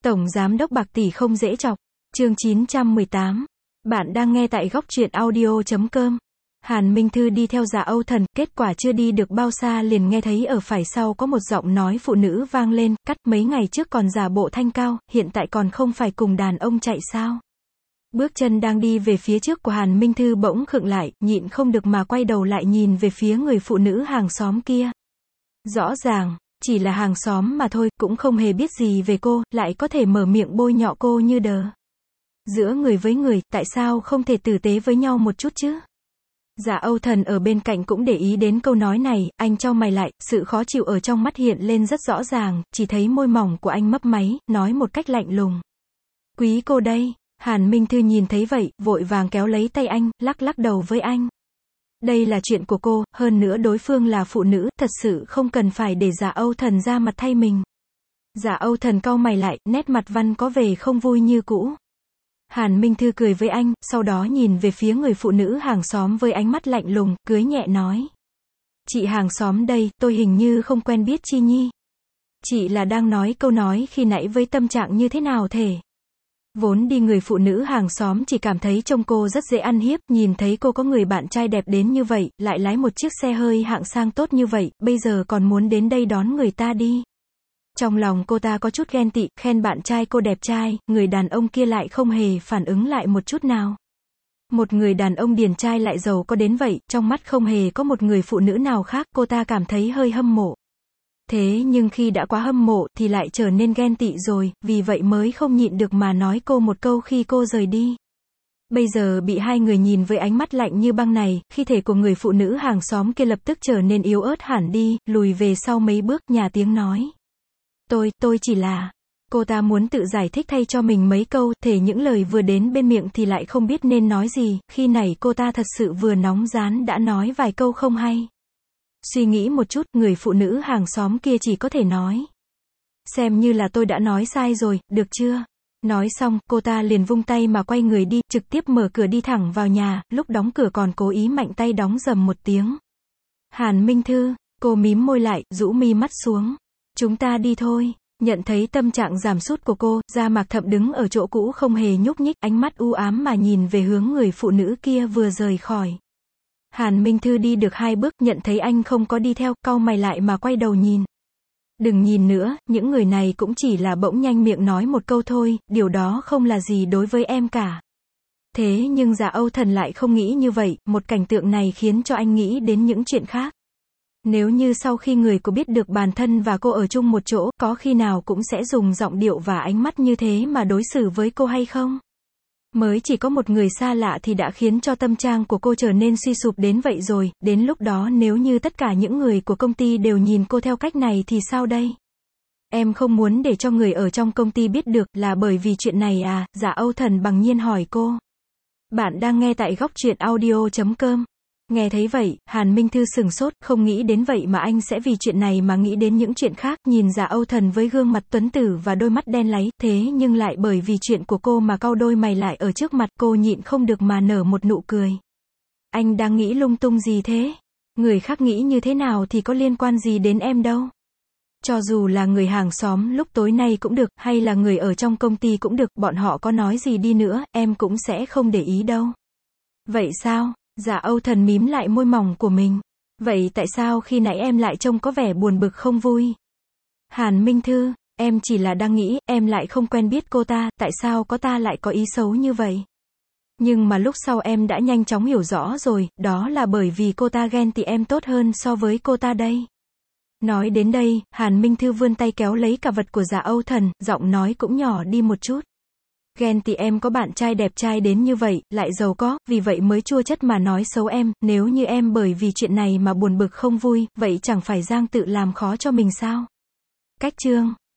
Tổng giám đốc bạc tỷ không dễ chọc. Chương 918. Bạn đang nghe tại góc truyện audio.com. Hàn Minh Thư đi theo Dạ Âu Thần, kết quả chưa đi được bao xa liền nghe thấy ở phải sau có một giọng nói phụ nữ vang lên, cắt mấy ngày trước còn giả bộ thanh cao, hiện tại còn không phải cùng đàn ông chạy sao. Bước chân đang đi về phía trước của Hàn Minh Thư bỗng khựng lại, nhịn không được mà quay đầu lại nhìn về phía người phụ nữ hàng xóm kia. Rõ ràng, chỉ là hàng xóm mà thôi, cũng không hề biết gì về cô, lại có thể mở miệng bôi nhọ cô như đờ. Giữa người với người, tại sao không thể tử tế với nhau một chút chứ? Dạ Âu Thần ở bên cạnh cũng để ý đến câu nói này, anh chau mày lại, sự khó chịu ở trong mắt hiện lên rất rõ ràng, chỉ thấy môi mỏng của anh mấp máy, nói một cách lạnh lùng. Quý cô đây. Hàn Minh Thư nhìn thấy vậy, vội vàng kéo lấy tay anh, lắc lắc đầu với anh. Đây là chuyện của cô, hơn nữa đối phương là phụ nữ, thật sự không cần phải để Dạ Âu Thần ra mặt thay mình. Dạ Âu Thần cau mày lại, nét mặt văn có vẻ không vui như cũ. Hàn Minh Thư cười với anh, sau đó nhìn về phía người phụ nữ hàng xóm với ánh mắt lạnh lùng, cưới nhẹ nói. Chị hàng xóm đây, tôi hình như không quen biết Chi Nhi. Chị là đang nói câu nói khi nãy với tâm trạng như thế nào thể? Vốn đi người phụ nữ hàng xóm chỉ cảm thấy trông cô rất dễ ăn hiếp, nhìn thấy cô có người bạn trai đẹp đến như vậy, lại lái một chiếc xe hơi hạng sang tốt như vậy, bây giờ còn muốn đến đây đón người ta đi. Trong lòng cô ta có chút ghen tị, khen bạn trai cô đẹp trai, người đàn ông kia lại không hề phản ứng lại một chút nào. Một người đàn ông điển trai lại giàu có đến vậy, trong mắt không hề có một người phụ nữ nào khác, cô ta cảm thấy hơi hâm mộ. Thế nhưng khi đã quá hâm mộ thì lại trở nên ghen tị rồi, vì vậy mới không nhịn được mà nói cô một câu khi cô rời đi. Bây giờ bị hai người nhìn với ánh mắt lạnh như băng này, khí thể của người phụ nữ hàng xóm kia lập tức trở nên yếu ớt hẳn đi, lùi về sau mấy bước, nhà tiếng nói. Tôi chỉ là... Cô ta muốn tự giải thích thay cho mình mấy câu, thể những lời vừa đến bên miệng thì lại không biết nên nói gì, khi này cô ta thật sự vừa nóng rán đã nói vài câu không hay. Suy nghĩ một chút, người phụ nữ hàng xóm kia chỉ có thể nói. Xem như là tôi đã nói sai rồi, được chưa? Nói xong, cô ta liền vung tay mà quay người đi, trực tiếp mở cửa đi thẳng vào nhà, lúc đóng cửa còn cố ý mạnh tay đóng rầm một tiếng. Hàn Minh Thư, cô mím môi lại, rũ mi mắt xuống. Chúng ta đi thôi. Nhận thấy tâm trạng giảm sút của cô, Gia Mạc Thậm đứng ở chỗ cũ không hề nhúc nhích, ánh mắt u ám mà nhìn về hướng người phụ nữ kia vừa rời khỏi. Hàn Minh Thư đi được 2 bước, nhận thấy anh không có đi theo, cau mày lại mà quay đầu nhìn. Đừng nhìn nữa, những người này cũng chỉ là bỗng nhanh miệng nói một câu thôi, điều đó không là gì đối với em cả. Thế nhưng Dạ Âu Thần lại không nghĩ như vậy, một cảnh tượng này khiến cho anh nghĩ đến những chuyện khác. Nếu như sau khi người cô biết được bản thân và cô ở chung một chỗ, có khi nào cũng sẽ dùng giọng điệu và ánh mắt như thế mà đối xử với cô hay không? Mới chỉ có một người xa lạ thì đã khiến cho tâm trạng của cô trở nên suy sụp đến vậy rồi, đến lúc đó nếu như tất cả những người của công ty đều nhìn cô theo cách này thì sao đây? Em không muốn để cho người ở trong công ty biết được, là bởi vì chuyện này à? Dạ Âu Thần bằng nhiên hỏi cô. Bạn đang nghe tại góc truyện audio.com. Nghe thấy vậy, Hàn Minh Thư sừng sốt, không nghĩ đến vậy mà anh sẽ vì chuyện này mà nghĩ đến những chuyện khác, nhìn Dạ Âu Thần với gương mặt tuấn tử và đôi mắt đen láy, thế nhưng lại bởi vì chuyện của cô mà cau đôi mày lại ở trước mặt cô, nhịn không được mà nở một nụ cười. Anh đang nghĩ lung tung gì thế? Người khác nghĩ như thế nào thì có liên quan gì đến em đâu. Cho dù là người hàng xóm lúc tối nay cũng được, hay là người ở trong công ty cũng được, bọn họ có nói gì đi nữa, em cũng sẽ không để ý đâu. Vậy sao? Dạ Âu Thần mím lại môi mỏng của mình. Vậy tại sao khi nãy em lại trông có vẻ buồn bực không vui? Hàn Minh Thư, em chỉ là đang nghĩ, em lại không quen biết cô ta, tại sao cô ta lại có ý xấu như vậy? Nhưng mà lúc sau em đã nhanh chóng hiểu rõ rồi, đó là bởi vì cô ta ghen tị em tốt hơn so với cô ta đây. Nói đến đây, Hàn Minh Thư vươn tay kéo lấy cà vạt của Dạ Âu Thần, giọng nói cũng nhỏ đi một chút. Ghen tị em có bạn trai đẹp trai đến như vậy, lại giàu có, vì vậy mới chua chất mà nói xấu em, nếu như em bởi vì chuyện này mà buồn bực không vui, vậy chẳng phải Giang tự làm khó cho mình sao? Cách chương